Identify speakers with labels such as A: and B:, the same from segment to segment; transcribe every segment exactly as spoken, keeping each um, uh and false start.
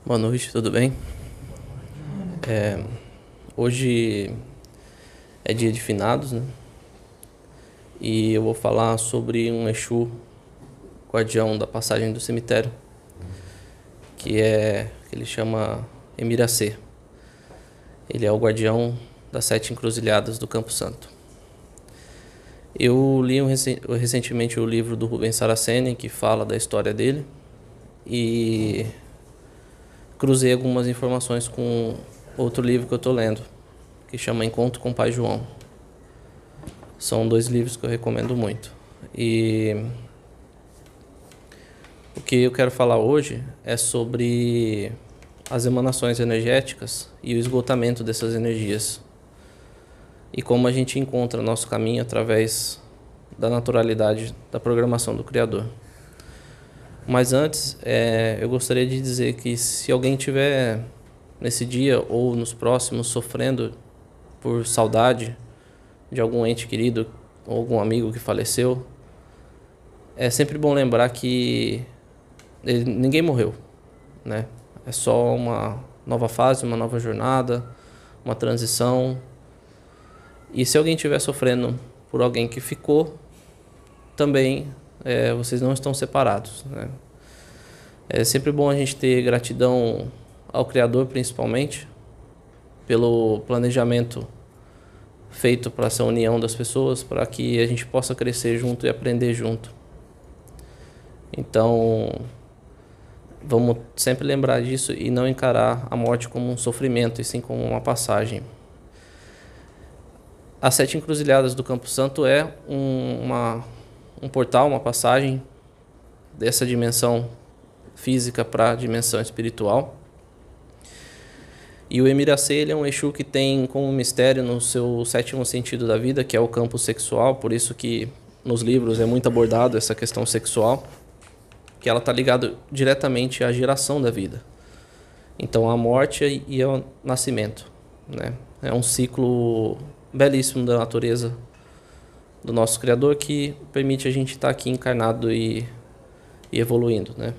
A: Boa noite, tudo bem? É, hoje é dia de finados, né? E eu vou falar sobre um Exu, guardião da passagem do cemitério, que é que ele chama Emiracê. Ele é o guardião das sete encruzilhadas do Campo Santo. Eu li um, recentemente o livro do Rubens Saraceni, que fala da história dele, e cruzei algumas informações com outro livro que eu estou lendo, que chama Encontro com o Pai João. São dois livros que eu recomendo muito. E o que eu quero falar hoje é sobre as emanações energéticas e o esgotamento dessas energias. E como a gente encontra nosso caminho através da naturalidade da programação do Criador. Mas antes, é, eu gostaria de dizer que se alguém tiver nesse dia ou nos próximos sofrendo por saudade de algum ente querido ou algum amigo que faleceu, é sempre bom lembrar que ele, ninguém morreu, né? É só uma nova fase, uma nova jornada, uma transição. E se alguém estiver sofrendo por alguém que ficou, também é, vocês não estão separados, né? É sempre bom a gente ter gratidão ao Criador, principalmente, pelo planejamento feito para essa união das pessoas, para que a gente possa crescer junto e aprender junto. Então, vamos sempre lembrar disso e não encarar a morte como um sofrimento, e sim como uma passagem. As Sete Encruzilhadas do Campo Santo é um, uma, um portal, uma passagem dessa dimensão física para a dimensão espiritual. E o Emiracê, ele é um Exu que tem como mistério no seu sétimo sentido da vida, que é o campo sexual, por isso que nos livros é muito abordado essa questão sexual, que ela está ligada diretamente à geração da vida. Então, a morte e ao nascimento, né? É um ciclo belíssimo da natureza do nosso Criador que permite a gente estar aqui encarnado e, e evoluindo, né?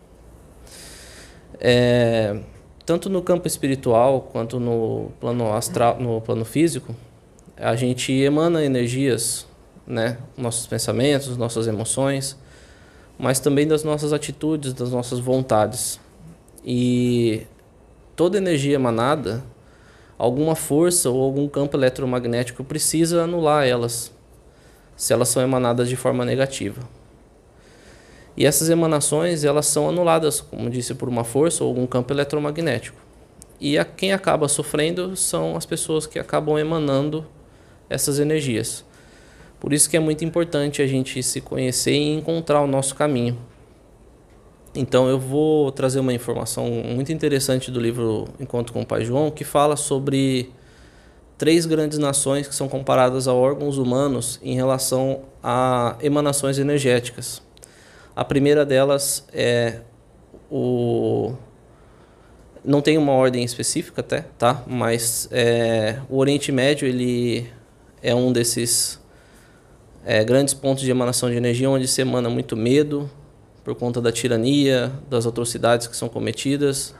A: É, tanto no campo espiritual quanto no plano astral, no plano físico, a gente emana energias, né? Nossos pensamentos, nossas emoções, mas também das nossas atitudes, das nossas vontades. E toda energia emanada, alguma força ou algum campo eletromagnético precisa anular elas, se elas são emanadas de forma negativa. E essas emanações, elas são anuladas, como disse, por uma força ou algum campo eletromagnético. E a, quem acaba sofrendo são as pessoas que acabam emanando essas energias. Por isso que é muito importante a gente se conhecer e encontrar o nosso caminho. Então eu vou trazer uma informação muito interessante do livro Encontro com o Pai João, que fala sobre três grandes nações que são comparadas a órgãos humanos em relação a emanações energéticas. A primeira delas é o... não tem uma ordem específica até, tá? Mas é... o Oriente Médio, ele é um desses é, grandes pontos de emanação de energia, onde se emana muito medo, por conta da tirania, das atrocidades que são cometidas.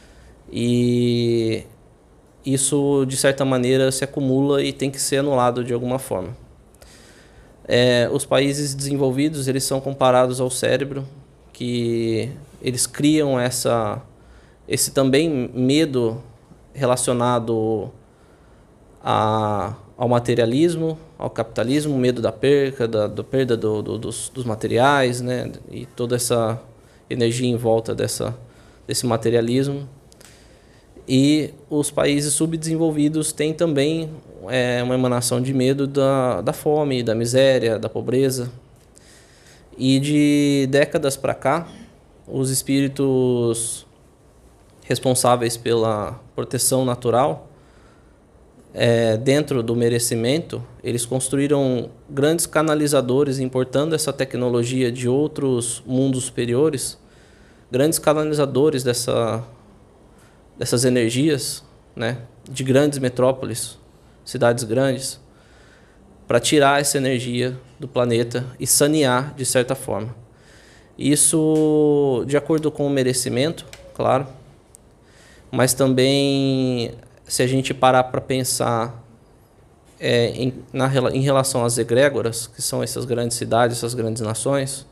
A: E isso, de certa maneira, se acumula e tem que ser anulado de alguma forma. É, os países desenvolvidos, eles são comparados ao cérebro, que eles criam essa, esse também medo relacionado a, ao materialismo, ao capitalismo, medo da perca, da, da perda do, do, dos, dos materiais, né? E toda essa energia em volta dessa, desse materialismo. E os países subdesenvolvidos têm também é, uma emanação de medo da, da fome, da miséria, da pobreza. E de décadas para cá, os espíritos responsáveis pela proteção natural, é, dentro do merecimento, eles construíram grandes canalizadores, importando essa tecnologia de outros mundos superiores, grandes canalizadores dessa... dessas energias, né, de grandes metrópoles, cidades grandes, para tirar essa energia do planeta e sanear de certa forma. Isso de acordo com o merecimento, claro, mas também, se a gente parar para pensar é, em, na, em relação às egrégoras, que são essas grandes cidades, essas grandes nações,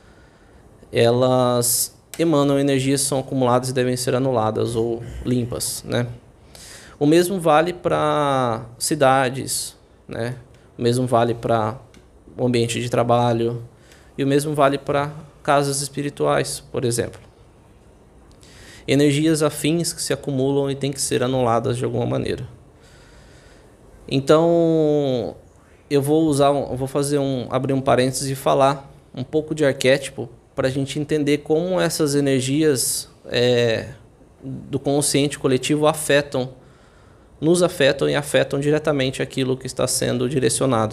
A: elas emanam energias que são acumuladas e devem ser anuladas ou limpas, né? O mesmo vale para cidades, né? O mesmo vale para o ambiente de trabalho e o mesmo vale para casas espirituais, por exemplo. Energias afins que se acumulam e têm que ser anuladas de alguma maneira. Então, eu vou usar, eu vou fazer um, abrir um parênteses e falar um pouco de arquétipo para a gente entender como essas energias é, do consciente coletivo afetam, nos afetam e afetam diretamente aquilo que está sendo direcionado.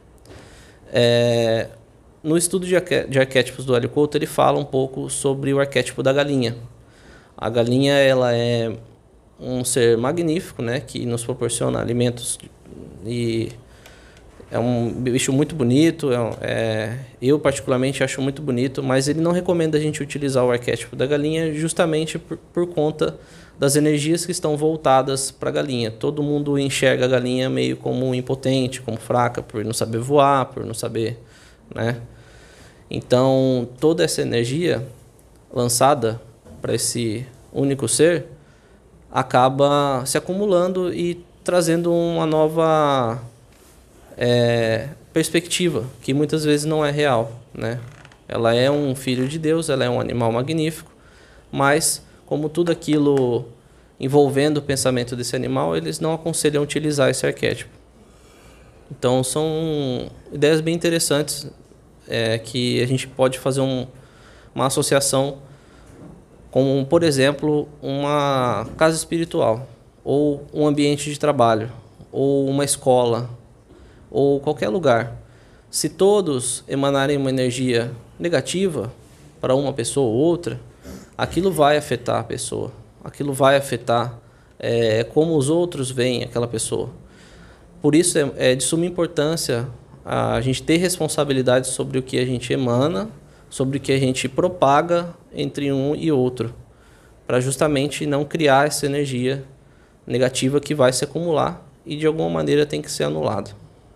A: É, no estudo de, arqué de arquétipos do Hélio Couto, ele fala um pouco sobre o arquétipo da galinha. A galinha, ela é um ser magnífico, né, que nos proporciona alimentos e é um bicho muito bonito. É, é, eu particularmente acho muito bonito, mas ele não recomenda a gente utilizar o arquétipo da galinha justamente por, por conta das energias que estão voltadas para a galinha. Todo mundo enxerga a galinha meio como impotente, como fraca, por não saber voar, por não saber, né? Então, toda essa energia lançada para esse único ser acaba se acumulando e trazendo uma nova é, perspectiva, que muitas vezes não é real, né? Ela é um filho de Deus, ela é um animal magnífico, mas como tudo aquilo envolvendo o pensamento desse animal, eles não aconselham utilizar esse arquétipo. Então são ideias bem interessantes, é, que a gente pode fazer um, uma associação com, por exemplo, uma casa espiritual, ou um ambiente de trabalho, ou uma escola, ou qualquer lugar. Se todos emanarem uma energia negativa para uma pessoa ou outra, aquilo vai afetar a pessoa, aquilo vai afetar é, como os outros veem aquela pessoa. Por isso é, é de suma importância a gente ter responsabilidade sobre o que a gente emana, sobre o que a gente propaga entre um e outro, para justamente não criar essa energia negativa que vai se acumular e de alguma maneira tem que ser anulada.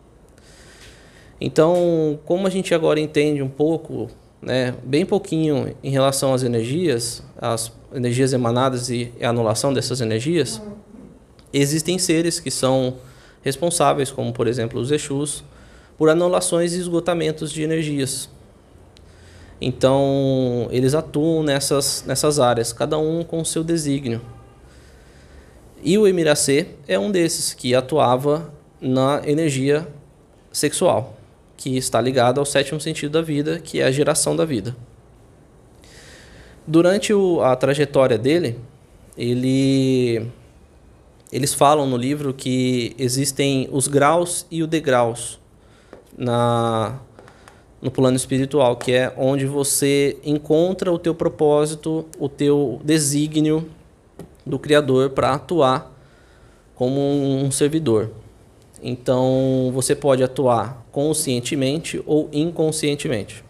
A: Então, como a gente agora entende um pouco, né, bem pouquinho em relação às energias, as energias emanadas e a anulação dessas energias, existem seres que são responsáveis, como por exemplo os Exus, por anulações e esgotamentos de energias. Então, eles atuam nessas, nessas áreas, cada um com o seu desígnio. E o Emiracê é um desses que atuava na energia sexual, que está ligado ao sétimo sentido da vida, que é a geração da vida. Durante o, a trajetória dele, ele, eles falam no livro que existem os graus e os degraus na, no plano espiritual, que é onde você encontra o teu propósito, o teu desígnio do Criador para atuar como um servidor. Então, você pode atuar conscientemente ou inconscientemente.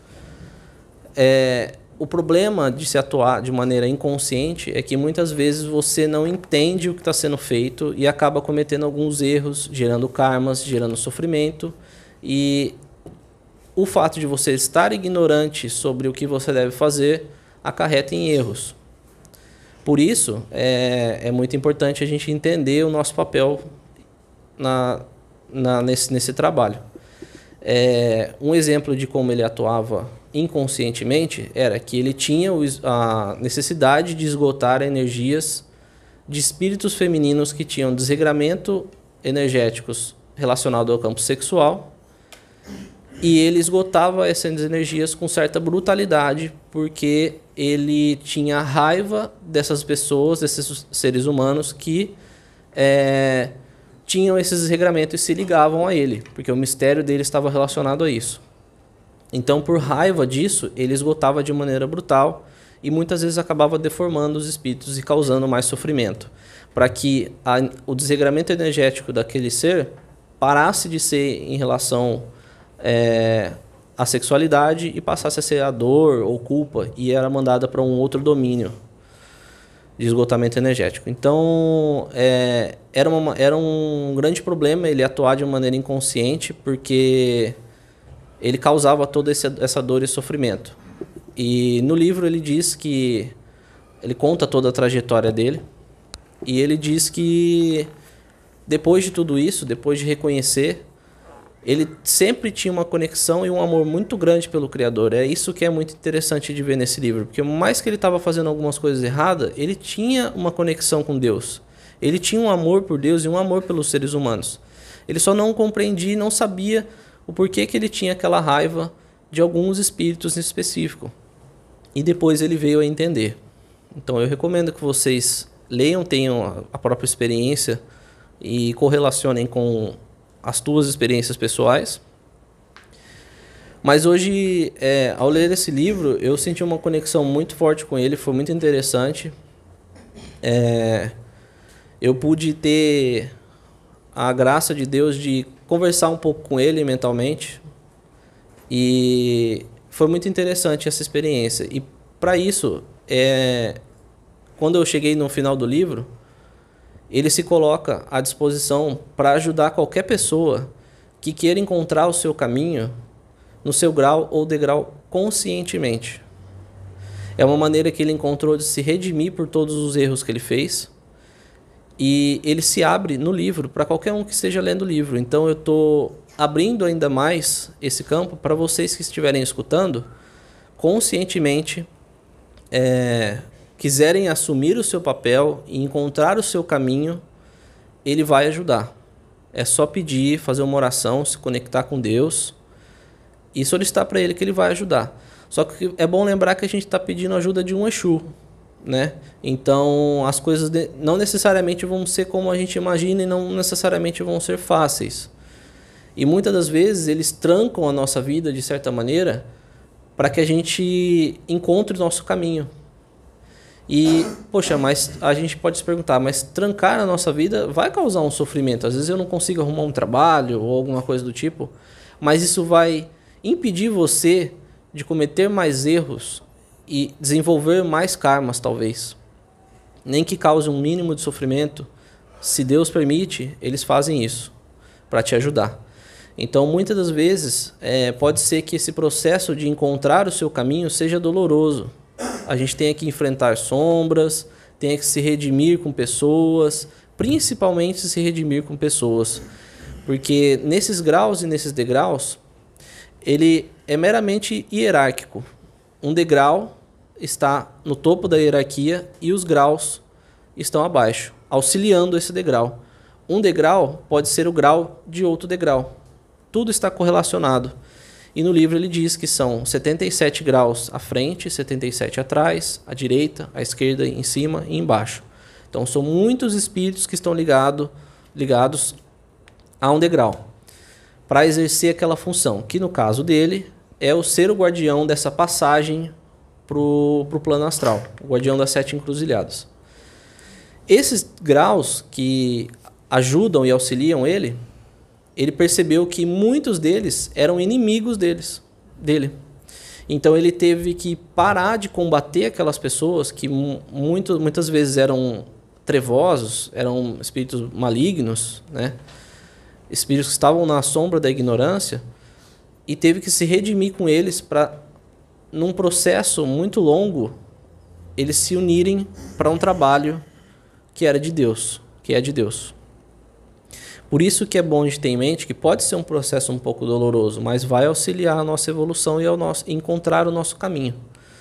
A: É, o problema de se atuar de maneira inconsciente é que muitas vezes você não entende o que está sendo feito e acaba cometendo alguns erros, gerando karmas, gerando sofrimento. E o fato de você estar ignorante sobre o que você deve fazer acarreta em erros. Por isso, é, é muito importante a gente entender o nosso papel Na, na, nesse, nesse trabalho. É, um exemplo de como ele atuava inconscientemente era que ele tinha o, a necessidade de esgotar energias de espíritos femininos que tinham desregramento energéticos relacionado ao campo sexual, e ele esgotava essas energias com certa brutalidade, porque ele tinha raiva dessas pessoas, desses seres humanos que é, tinham esses desregramentos e se ligavam a ele, porque o mistério dele estava relacionado a isso. Então, por raiva disso, ele esgotava de maneira brutal e muitas vezes acabava deformando os espíritos e causando mais sofrimento, para que a, o desregramento energético daquele ser parasse de ser em relação é, à sexualidade e passasse a ser a dor ou culpa, e era mandada para um outro domínio. de esgotamento energético. Então, é, era, uma, era um grande problema ele atuar de uma maneira inconsciente, porque ele causava toda esse, essa dor e sofrimento. E no livro ele diz que... Ele conta toda a trajetória dele, e ele diz que depois de tudo isso, depois de reconhecer, ele sempre tinha uma conexão e um amor muito grande pelo Criador. É isso que é muito interessante de ver nesse livro, porque mais que ele estava fazendo algumas coisas erradas, ele tinha uma conexão com Deus. Ele tinha um amor por Deus e um amor pelos seres humanos. Ele só não compreendia e não sabia o porquê que ele tinha aquela raiva de alguns espíritos em específico. E depois ele veio a entender. Então eu recomendo que vocês leiam, tenham a própria experiência e correlacionem com as tuas experiências pessoais. Mas hoje, é, ao ler esse livro, eu senti uma conexão muito forte com ele, foi muito interessante. É, eu pude ter a graça de Deus de conversar um pouco com ele mentalmente, e foi muito interessante essa experiência. E para isso, é, quando eu cheguei no final do livro, ele se coloca à disposição para ajudar qualquer pessoa que queira encontrar o seu caminho no seu grau ou degrau conscientemente. É uma maneira que ele encontrou de se redimir por todos os erros que ele fez, e ele se abre no livro para qualquer um que esteja lendo o livro. Então eu estou abrindo ainda mais esse campo para vocês que estiverem escutando, conscientemente, é, quiserem assumir o seu papel e encontrar o seu caminho, ele vai ajudar. É só pedir, fazer uma oração, se conectar com Deus e solicitar para ele que ele vai ajudar. Só que é bom lembrar que a gente está pedindo ajuda de um Exu, né? Então as coisas de, não necessariamente vão ser como a gente imagina e não necessariamente vão ser fáceis. E muitas das vezes eles trancam a nossa vida de certa maneira para que a gente encontre o nosso caminho. E, poxa, mas a gente pode se perguntar, mas trancar a nossa vida vai causar um sofrimento. Às vezes eu não consigo arrumar um trabalho ou alguma coisa do tipo, mas isso vai impedir você de cometer mais erros e desenvolver mais karmas, talvez. Nem que cause um mínimo de sofrimento, se Deus permite, eles fazem isso para te ajudar. Então, muitas das vezes, é, pode ser que esse processo de encontrar o seu caminho seja doloroso. A gente tenha que enfrentar sombras, tenha que se redimir com pessoas, principalmente se redimir com pessoas. Porque nesses graus e nesses degraus, ele é meramente hierárquico. Um degrau está no topo da hierarquia e os graus estão abaixo, auxiliando esse degrau. Um degrau pode ser o grau de outro degrau. Tudo está correlacionado. E no livro ele diz que são setenta e sete graus à frente, setenta e sete atrás, à direita, à esquerda, em cima e embaixo. Então são muitos espíritos que estão ligado, ligados a um degrau para exercer aquela função, que no caso dele é o ser o guardião dessa passagem para o plano astral, o guardião das sete encruzilhadas. Esses graus que ajudam e auxiliam ele, ele percebeu que muitos deles eram inimigos deles, dele. Então ele teve que parar de combater aquelas pessoas que muito, muitas vezes eram trevosos, eram espíritos malignos, né? Espíritos que estavam na sombra da ignorância, e teve que se redimir com eles para, num processo muito longo, eles se unirem para um trabalho que era de Deus, que é de Deus. Por isso que é bom a gente ter em mente que pode ser um processo um pouco doloroso, mas vai auxiliar a nossa evolução e ao nosso, encontrar o nosso caminho.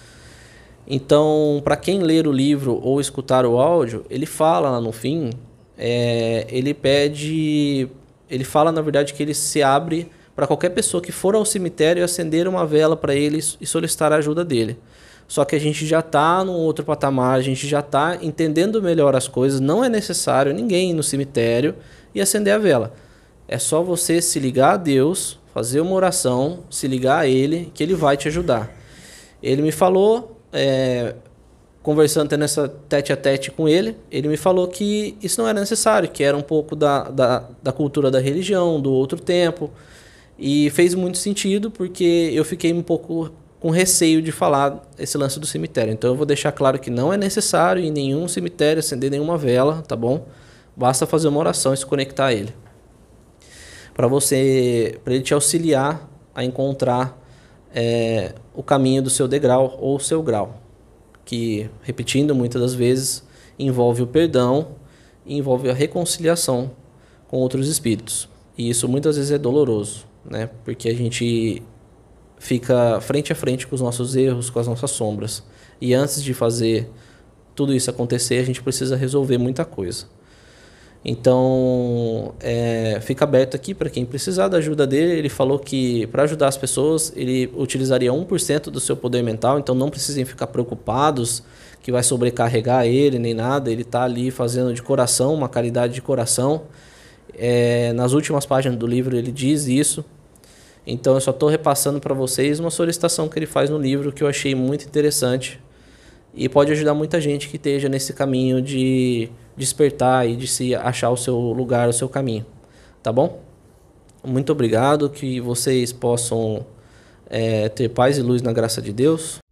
A: Então, para quem ler o livro ou escutar o áudio, ele fala lá no fim, é, ele pede, ele fala na verdade que ele se abre para qualquer pessoa que for ao cemitério acender uma vela para ele e solicitar a ajuda dele. Só que a gente já está num outro patamar, a gente já está entendendo melhor as coisas, não é necessário ninguém ir no cemitério e acender a vela. É só você se ligar a Deus, fazer uma oração, se ligar a Ele, que Ele vai te ajudar. Ele me falou, é, conversando nessa tete a tete com ele, ele me falou que isso não era necessário, que era um pouco da, da, da cultura da religião, do outro tempo, e fez muito sentido, porque eu fiquei um pouco com receio de falar esse lance do cemitério. Então eu vou deixar claro que não é necessário em nenhum cemitério acender nenhuma vela, tá bom? Basta fazer uma oração e se conectar a ele. Para você, para ele te auxiliar a encontrar é, o caminho do seu degrau ou o seu grau, que, repetindo muitas das vezes, envolve o perdão e envolve a reconciliação com outros espíritos. E isso muitas vezes é doloroso, né? Porque a gente fica frente a frente com os nossos erros, com as nossas sombras. E antes de fazer tudo isso acontecer, a gente precisa resolver muita coisa. Então, é, fica aberto aqui para quem precisar da ajuda dele. Ele falou que para ajudar as pessoas, ele utilizaria um por cento do seu poder mental, então não precisem ficar preocupados que vai sobrecarregar ele nem nada. Ele está ali fazendo de coração, uma caridade de coração. É, nas últimas páginas do livro ele diz isso. Então eu só estou repassando para vocês uma solicitação que ele faz no livro que eu achei muito interessante e pode ajudar muita gente que esteja nesse caminho de despertar e de se achar o seu lugar, o seu caminho. Tá bom? Muito obrigado, que vocês possam é, ter paz e luz na graça de Deus.